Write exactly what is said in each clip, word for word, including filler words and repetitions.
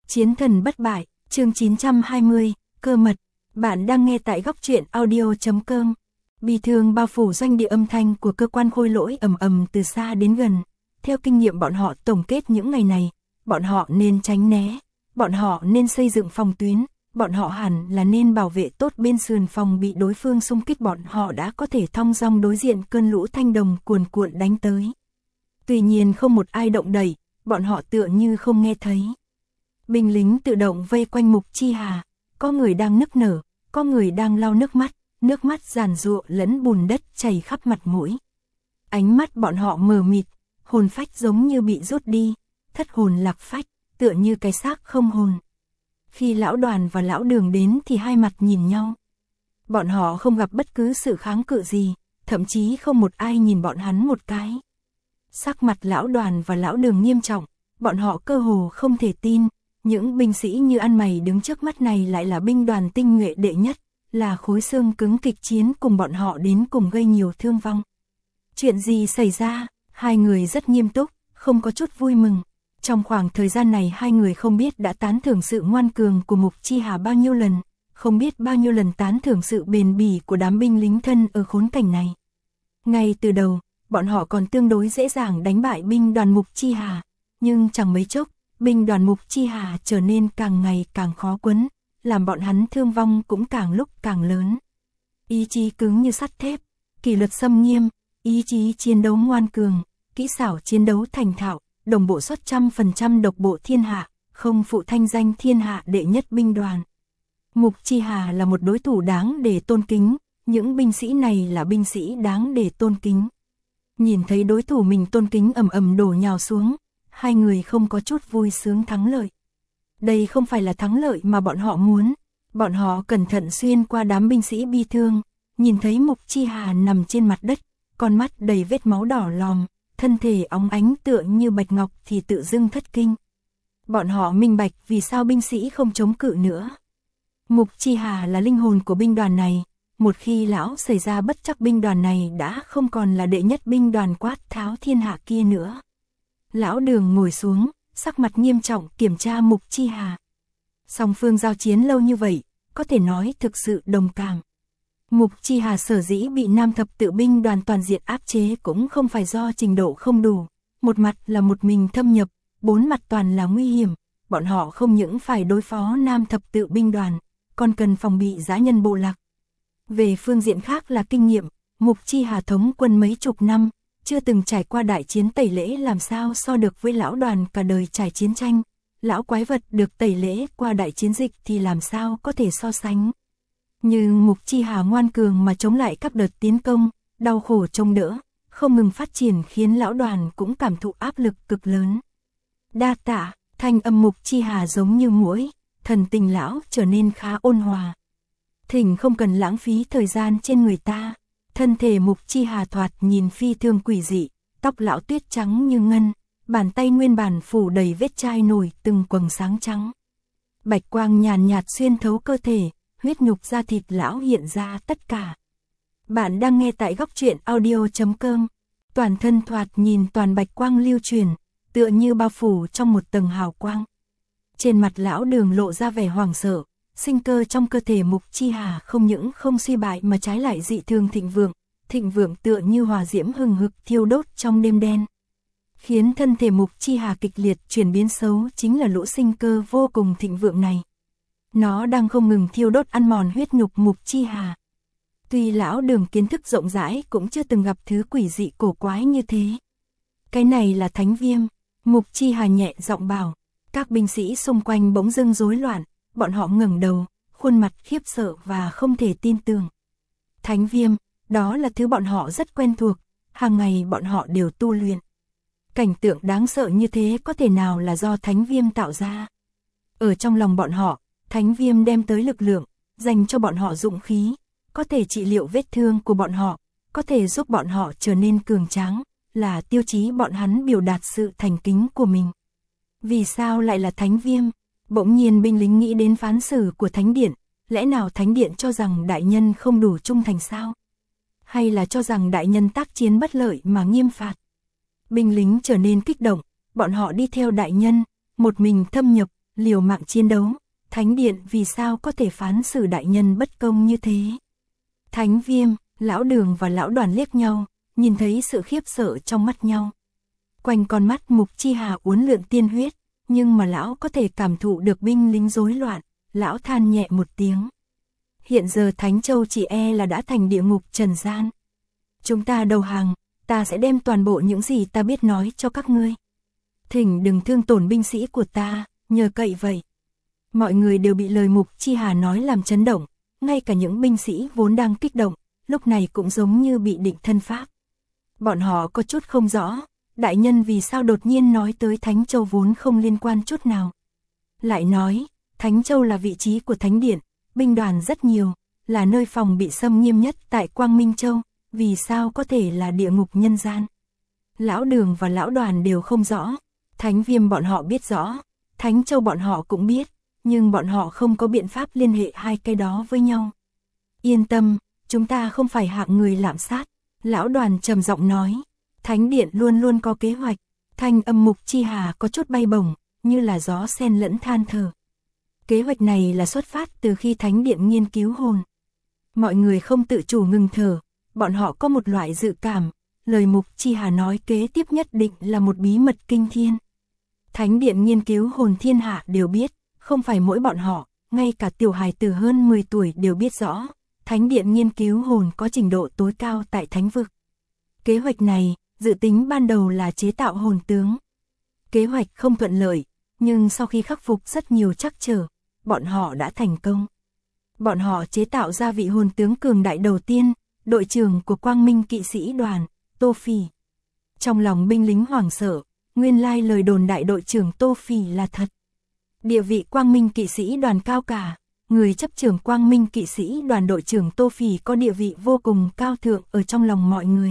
Chiến thần bất bại, chương chín trăm hai mươi, cơ mật. Bạn đang nghe tại góc truyện audio chấm com. Bi thương bao phủ doanh địa, âm thanh của cơ quan khôi lỗi ầm ầm từ xa đến gần. Theo kinh nghiệm bọn họ tổng kết những ngày này, bọn họ nên tránh né, bọn họ nên xây dựng phòng tuyến, bọn họ hẳn là nên bảo vệ tốt bên sườn phòng bị đối phương xung kích, bọn họ đã có thể thong dong đối diện cơn lũ thanh đồng cuồn cuộn đánh tới. Tuy nhiên không một ai động đậy, bọn họ tựa như không nghe thấy. Binh lính tự động vây quanh Mục Chi Hà, có người đang nức nở, có người đang lau nước mắt, nước mắt giàn giụa lẫn bùn đất chảy khắp mặt mũi. Ánh mắt bọn họ mờ mịt, hồn phách giống như bị rút đi, thất hồn lạc phách, tựa như cái xác không hồn. Khi lão Đoàn và lão Đường đến thì hai mặt nhìn nhau. Bọn họ không gặp bất cứ sự kháng cự gì, thậm chí không một ai nhìn bọn hắn một cái. Sắc mặt lão Đoàn và lão Đường nghiêm trọng, bọn họ cơ hồ không thể tin, những binh sĩ như ăn mày đứng trước mắt này lại là binh đoàn tinh nhuệ đệ nhất, là khối xương cứng kịch chiến cùng bọn họ đến cùng gây nhiều thương vong. Chuyện gì xảy ra? Hai người rất nghiêm túc, không có chút vui mừng. Trong khoảng thời gian này hai người không biết đã tán thưởng sự ngoan cường của Mục Chi Hà bao nhiêu lần, không biết bao nhiêu lần tán thưởng sự bền bỉ của đám binh lính thân ở khốn cảnh này. Ngay từ đầu, bọn họ còn tương đối dễ dàng đánh bại binh đoàn Mục Chi Hà, nhưng chẳng mấy chốc, binh đoàn Mục Chi Hà trở nên càng ngày càng khó quấn, làm bọn hắn thương vong cũng càng lúc càng lớn. Ý chí cứng như sắt thép, kỷ luật xâm nghiêm, ý chí chiến đấu ngoan cường, kỹ xảo chiến đấu thành thạo, đồng bộ xuất trăm phần trăm độc bộ thiên hạ, không phụ thanh danh thiên hạ đệ nhất binh đoàn. Mục Chi Hà là một đối thủ đáng để tôn kính, những binh sĩ này là binh sĩ đáng để tôn kính. Nhìn thấy đối thủ mình tôn kính ầm ầm đổ nhào xuống, hai người không có chút vui sướng thắng lợi. Đây không phải là thắng lợi mà bọn họ muốn. Bọn họ cẩn thận xuyên qua đám binh sĩ bi thương, nhìn thấy Mục Chi Hà nằm trên mặt đất, con mắt đầy vết máu đỏ lòm, thân thể óng ánh tựa như bạch ngọc thì tự dưng thất kinh. Bọn họ minh bạch vì sao binh sĩ không chống cự nữa. Mục Chi Hà là linh hồn của binh đoàn này, một khi lão xảy ra bất trắc binh đoàn này đã không còn là đệ nhất binh đoàn quát tháo thiên hạ kia nữa. Lão Đường ngồi xuống, sắc mặt nghiêm trọng kiểm tra Mục Chi Hà. Song phương giao chiến lâu như vậy, có thể nói thực sự đồng cảm. Mục Chi Hà sở dĩ bị Nam Thập Tự binh đoàn toàn diện áp chế cũng không phải do trình độ không đủ, một mặt là một mình thâm nhập, bốn mặt toàn là nguy hiểm, bọn họ không những phải đối phó Nam Thập Tự binh đoàn, còn cần phòng bị dã nhân bộ lạc. Về phương diện khác là kinh nghiệm, Mục Chi Hà thống quân mấy chục năm, chưa từng trải qua đại chiến tẩy lễ làm sao so được với lão Đoàn cả đời trải chiến tranh, lão quái vật được tẩy lễ qua đại chiến dịch thì làm sao có thể so sánh. Nhưng Mục Chi Hà ngoan cường mà chống lại các đợt tiến công, đau khổ chống đỡ, không ngừng phát triển khiến lão Đoàn cũng cảm thụ áp lực cực lớn. Đa tạ, thanh âm Mục Chi Hà giống như muỗi, thần tình lão trở nên khá ôn hòa. Thỉnh không cần lãng phí thời gian trên người ta. Thân thể Mục Chi Hà thoạt nhìn phi thường quỷ dị, tóc lão tuyết trắng như ngân, bàn tay nguyên bản phủ đầy vết chai nổi từng quầng sáng trắng. Bạch quang nhàn nhạt xuyên thấu cơ thể, huyết nhục da thịt lão hiện ra tất cả. Bạn đang nghe tại góc truyện audio chấm com. Toàn thân thoạt nhìn toàn bạch quang lưu truyền, tựa như bao phủ trong một tầng hào quang. Trên mặt lão Đường lộ ra vẻ hoảng sợ, sinh cơ trong cơ thể Mục Chi Hà không những không suy bại mà trái lại dị thường thịnh vượng, thịnh vượng tựa như hỏa diễm hừng hực thiêu đốt trong đêm đen. Khiến thân thể Mục Chi Hà kịch liệt chuyển biến xấu chính là lũ sinh cơ vô cùng thịnh vượng này. Nó đang không ngừng thiêu đốt ăn mòn huyết nhục Mục Chi Hà. Tuy lão Đường kiến thức rộng rãi cũng chưa từng gặp thứ quỷ dị cổ quái như thế. Cái này là thánh viêm, Mục Chi Hà nhẹ giọng bảo. Các binh sĩ xung quanh bỗng dưng rối loạn, bọn họ ngẩng đầu, khuôn mặt khiếp sợ và không thể tin tưởng. Thánh viêm, đó là thứ bọn họ rất quen thuộc, hàng ngày bọn họ đều tu luyện. Cảnh tượng đáng sợ như thế có thể nào là do thánh viêm tạo ra? Ở trong lòng bọn họ, thánh viêm đem tới lực lượng, dành cho bọn họ dũng khí, có thể trị liệu vết thương của bọn họ, có thể giúp bọn họ trở nên cường tráng, là tiêu chí bọn hắn biểu đạt sự thành kính của mình. Vì sao lại là thánh viêm? Bỗng nhiên binh lính nghĩ đến phán xử của thánh điện, lẽ nào thánh điện cho rằng đại nhân không đủ trung thành sao? Hay là cho rằng đại nhân tác chiến bất lợi mà nghiêm phạt? Binh lính trở nên kích động, bọn họ đi theo đại nhân, một mình thâm nhập, liều mạng chiến đấu, thánh điện vì sao có thể phán xử đại nhân bất công như thế. Thánh Viêm, Lão Đường và Lão Đoàn liếc nhau, nhìn thấy sự khiếp sợ trong mắt nhau. Quanh con mắt Mục Chi Hà uốn lượn tiên huyết, nhưng mà lão có thể cảm thụ được binh lính rối loạn, lão than nhẹ một tiếng. Hiện giờ Thánh Châu chỉ e là đã thành địa ngục trần gian. Chúng ta đầu hàng, ta sẽ đem toàn bộ những gì ta biết nói cho các ngươi. Thỉnh đừng thương tổn binh sĩ của ta, nhờ cậy vậy. Mọi người đều bị lời Mục Chi Hà nói làm chấn động, ngay cả những binh sĩ vốn đang kích động, lúc này cũng giống như bị định thân pháp. Bọn họ có chút không rõ, đại nhân vì sao đột nhiên nói tới Thánh Châu vốn không liên quan chút nào. Lại nói, Thánh Châu là vị trí của Thánh Điện, binh đoàn rất nhiều, là nơi phòng bị xâm nghiêm nhất tại Quang Minh Châu, vì sao có thể là địa ngục nhân gian. Lão Đường và Lão Đoàn đều không rõ, Thánh Viêm bọn họ biết rõ, Thánh Châu bọn họ cũng biết, nhưng bọn họ không có biện pháp liên hệ hai cái đó với nhau. Yên tâm, chúng ta không phải hạng người lạm sát, Lão Đoàn trầm giọng nói. Thánh Điện luôn luôn có kế hoạch, thanh âm Mục Chi Hà có chút bay bổng, như là gió sen lẫn than thở. Kế hoạch này là xuất phát từ khi Thánh Điện nghiên cứu hồn. Mọi người không tự chủ ngừng thở, bọn họ có một loại dự cảm, lời Mục Chi Hà nói kế tiếp nhất định là một bí mật kinh thiên. Thánh Điện nghiên cứu hồn thiên hạ đều biết, không phải mỗi bọn họ, ngay cả tiểu hài từ hơn mười tuổi đều biết rõ, Thánh Điện nghiên cứu hồn có trình độ tối cao tại Thánh Vực. Kế hoạch này, dự tính ban đầu là chế tạo hồn tướng. Kế hoạch không thuận lợi, nhưng sau khi khắc phục rất nhiều trắc trở, bọn họ đã thành công. Bọn họ chế tạo ra vị hồn tướng cường đại đầu tiên, đội trưởng của Quang Minh kỵ sĩ đoàn, Tô Phỉ. Trong lòng binh lính hoảng sợ, nguyên lai lời đồn đại đội trưởng Tô Phỉ là thật. Địa vị Quang Minh kỵ sĩ đoàn cao cả, người chấp trưởng Quang Minh kỵ sĩ đoàn đội trưởng Tô Phỉ có địa vị vô cùng cao thượng ở trong lòng mọi người.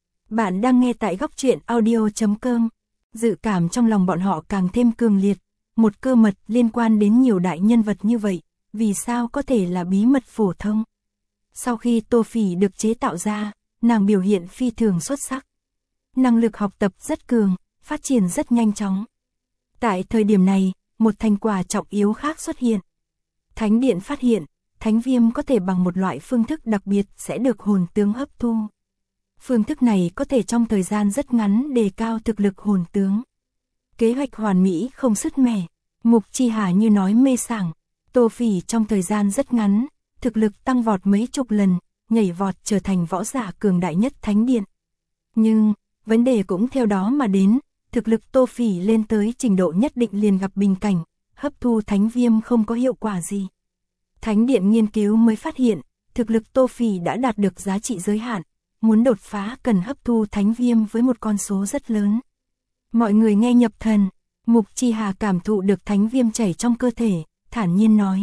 Bạn đang nghe tại góc truyện audio chấm com. Dự cảm trong lòng bọn họ càng thêm cường liệt, một cơ mật liên quan đến nhiều đại nhân vật như vậy, vì sao có thể là bí mật phổ thông. Sau khi Tô Phỉ được chế tạo ra, nàng biểu hiện phi thường xuất sắc. Năng lực học tập rất cường, phát triển rất nhanh chóng. Tại thời điểm này, một thành quả trọng yếu khác xuất hiện. Thánh Điện phát hiện, Thánh Viêm có thể bằng một loại phương thức đặc biệt sẽ được hồn tướng hấp thu. Phương thức này có thể trong thời gian rất ngắn đề cao thực lực hồn tướng. Kế hoạch hoàn mỹ không sứt mẻ, Mục Chi Hà như nói mê sảng, Tô Phỉ trong thời gian rất ngắn, thực lực tăng vọt mấy chục lần, nhảy vọt trở thành võ giả cường đại nhất Thánh Điện. Nhưng, vấn đề cũng theo đó mà đến, thực lực Tô Phỉ lên tới trình độ nhất định liền gặp bình cảnh, hấp thu Thánh Viêm không có hiệu quả gì. Thánh Điện nghiên cứu mới phát hiện, thực lực Tô Phỉ đã đạt được giá trị giới hạn, muốn đột phá cần hấp thu Thánh Viêm với một con số rất lớn. Mọi người nghe nhập thần, Mục Chi Hà cảm thụ được Thánh Viêm chảy trong cơ thể, thản nhiên nói.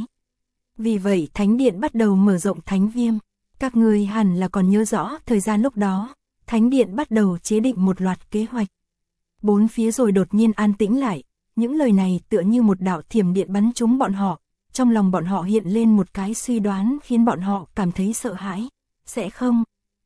Vì vậy Thánh Điện bắt đầu mở rộng Thánh Viêm. Các người hẳn là còn nhớ rõ thời gian lúc đó, Thánh Điện bắt đầu chế định một loạt kế hoạch. Bốn phía rồi đột nhiên an tĩnh lại, những lời này tựa như một đạo thiểm điện bắn trúng bọn họ, trong lòng bọn họ hiện lên một cái suy đoán khiến bọn họ cảm thấy sợ hãi. Sẽ không,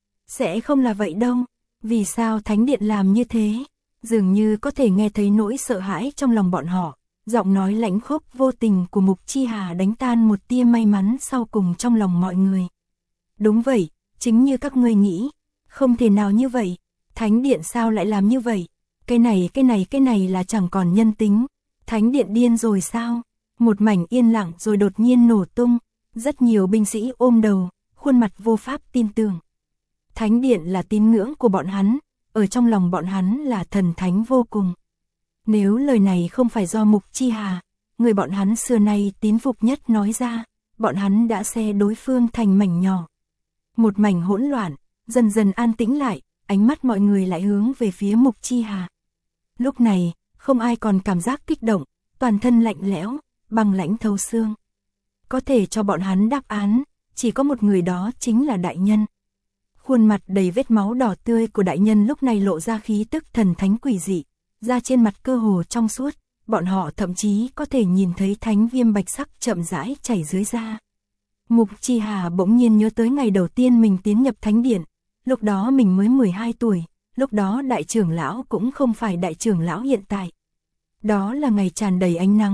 sẽ không là vậy đâu, vì sao Thánh Điện làm như thế? Dường như có thể nghe thấy nỗi sợ hãi trong lòng bọn họ, giọng nói lãnh khốc vô tình của Mục Chi Hà đánh tan một tia may mắn sau cùng trong lòng mọi người. Đúng vậy, chính như các ngươi nghĩ, không thể nào như vậy, Thánh Điện sao lại làm như vậy? Cái này cái này cái này là chẳng còn nhân tính, Thánh Điện điên rồi sao? Một mảnh yên lặng rồi đột nhiên nổ tung, rất nhiều binh sĩ ôm đầu, khuôn mặt vô pháp tin tưởng. Thánh Điện là tín ngưỡng của bọn hắn, ở trong lòng bọn hắn là thần thánh vô cùng. Nếu lời này không phải do Mục Chi Hà, người bọn hắn xưa nay tín phục nhất nói ra, bọn hắn đã xé đối phương thành mảnh nhỏ. Một mảnh hỗn loạn, dần dần an tĩnh lại, ánh mắt mọi người lại hướng về phía Mục Chi Hà. Lúc này, không ai còn cảm giác kích động, toàn thân lạnh lẽo, băng lãnh thấu xương. Có thể cho bọn hắn đáp án, chỉ có một người, đó chính là đại nhân. Khuôn mặt đầy vết máu đỏ tươi của đại nhân lúc này lộ ra khí tức thần thánh quỷ dị, da trên mặt cơ hồ trong suốt, bọn họ thậm chí có thể nhìn thấy Thánh Viêm bạch sắc chậm rãi chảy dưới da. Mục Chi Hà bỗng nhiên nhớ tới ngày đầu tiên mình tiến nhập Thánh Điện, lúc đó mình mới mười hai tuổi, lúc đó đại trưởng lão cũng không phải đại trưởng lão hiện tại. Đó là ngày tràn đầy ánh nắng,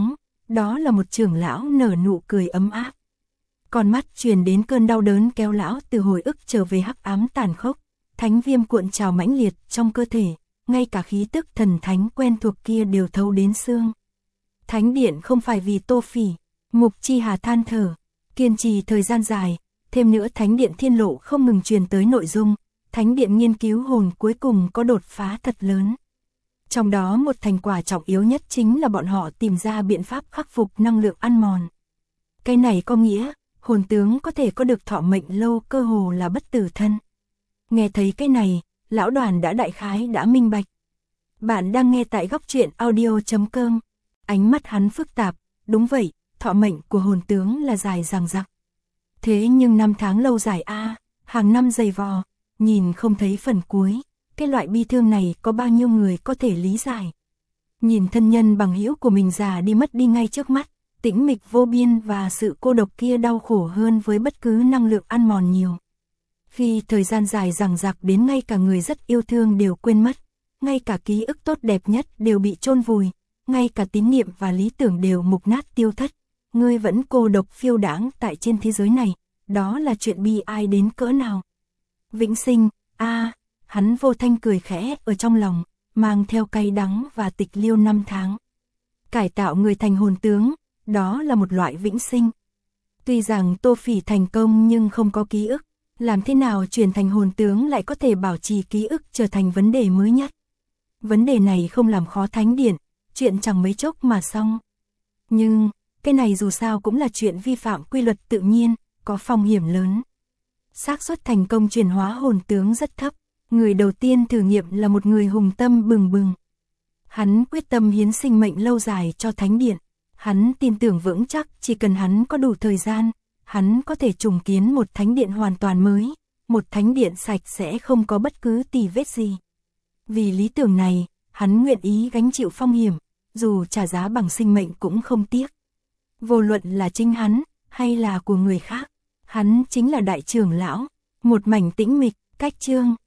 đó là một trưởng lão nở nụ cười ấm áp. Con mắt truyền đến cơn đau đớn kéo lão từ hồi ức trở về hắc ám tàn khốc, thánh viêm cuộn trào mãnh liệt trong cơ thể, ngay cả khí tức thần thánh quen thuộc kia đều thấu đến xương. Thánh điện không phải vì Tô Phỉ, Mục Chi Hà than thở, kiên trì thời gian dài, thêm nữa thánh điện thiên lộ không ngừng truyền tới nội dung, thánh điện nghiên cứu hồn cuối cùng có đột phá thật lớn. Trong đó một thành quả trọng yếu nhất chính là bọn họ tìm ra biện pháp khắc phục năng lượng ăn mòn. Cái này có nghĩa, hồn tướng có thể có được thọ mệnh lâu, cơ hồ là bất tử thân. Nghe thấy cái này, lão Đoàn đã đại khái đã minh bạch. Bạn đang nghe tại góc truyện audio chấm com. Ánh mắt hắn phức tạp, đúng vậy, thọ mệnh của hồn tướng là dài dằng dặc. Thế nhưng năm tháng lâu dài a, hàng năm dày vò, nhìn không thấy phần cuối, cái loại bi thương này có bao nhiêu người có thể lý giải. Nhìn thân nhân bằng hữu của mình già đi mất đi ngay trước mắt, tĩnh mịch vô biên và sự cô độc kia đau khổ hơn với bất cứ năng lượng ăn mòn nhiều. Khi thời gian dài dằng dặc đến ngay cả người rất yêu thương đều quên mất, ngay cả ký ức tốt đẹp nhất đều bị chôn vùi, ngay cả tín niệm và lý tưởng đều mục nát tiêu thất, ngươi vẫn cô độc phiêu đãng tại trên thế giới này, đó là chuyện bi ai đến cỡ nào. Vĩnh sinh, a, à, hắn vô thanh cười khẽ ở trong lòng, mang theo cay đắng và tịch liêu năm tháng. Cải tạo người thành hồn tướng, đó là một loại vĩnh sinh. Tuy rằng Tô Phỉ thành công nhưng không có ký ức, làm thế nào chuyển thành hồn tướng lại có thể bảo trì ký ức trở thành vấn đề mới nhất. Vấn đề này không làm khó thánh điện, chuyện chẳng mấy chốc mà xong. Nhưng, cái này dù sao cũng là chuyện vi phạm quy luật tự nhiên, có phong hiểm lớn. Xác suất thành công chuyển hóa hồn tướng rất thấp, người đầu tiên thử nghiệm là một người hùng tâm bừng bừng. Hắn quyết tâm hiến sinh mệnh lâu dài cho thánh điện, hắn tin tưởng vững chắc chỉ cần hắn có đủ thời gian, hắn có thể trùng kiến một thánh điện hoàn toàn mới, một thánh điện sạch sẽ không có bất cứ tì vết gì. Vì lý tưởng này, hắn nguyện ý gánh chịu phong hiểm, dù trả giá bằng sinh mệnh cũng không tiếc. Vô luận là chính hắn, hay là của người khác, hắn chính là đại trưởng lão, một mảnh tĩnh mịch, cách chương.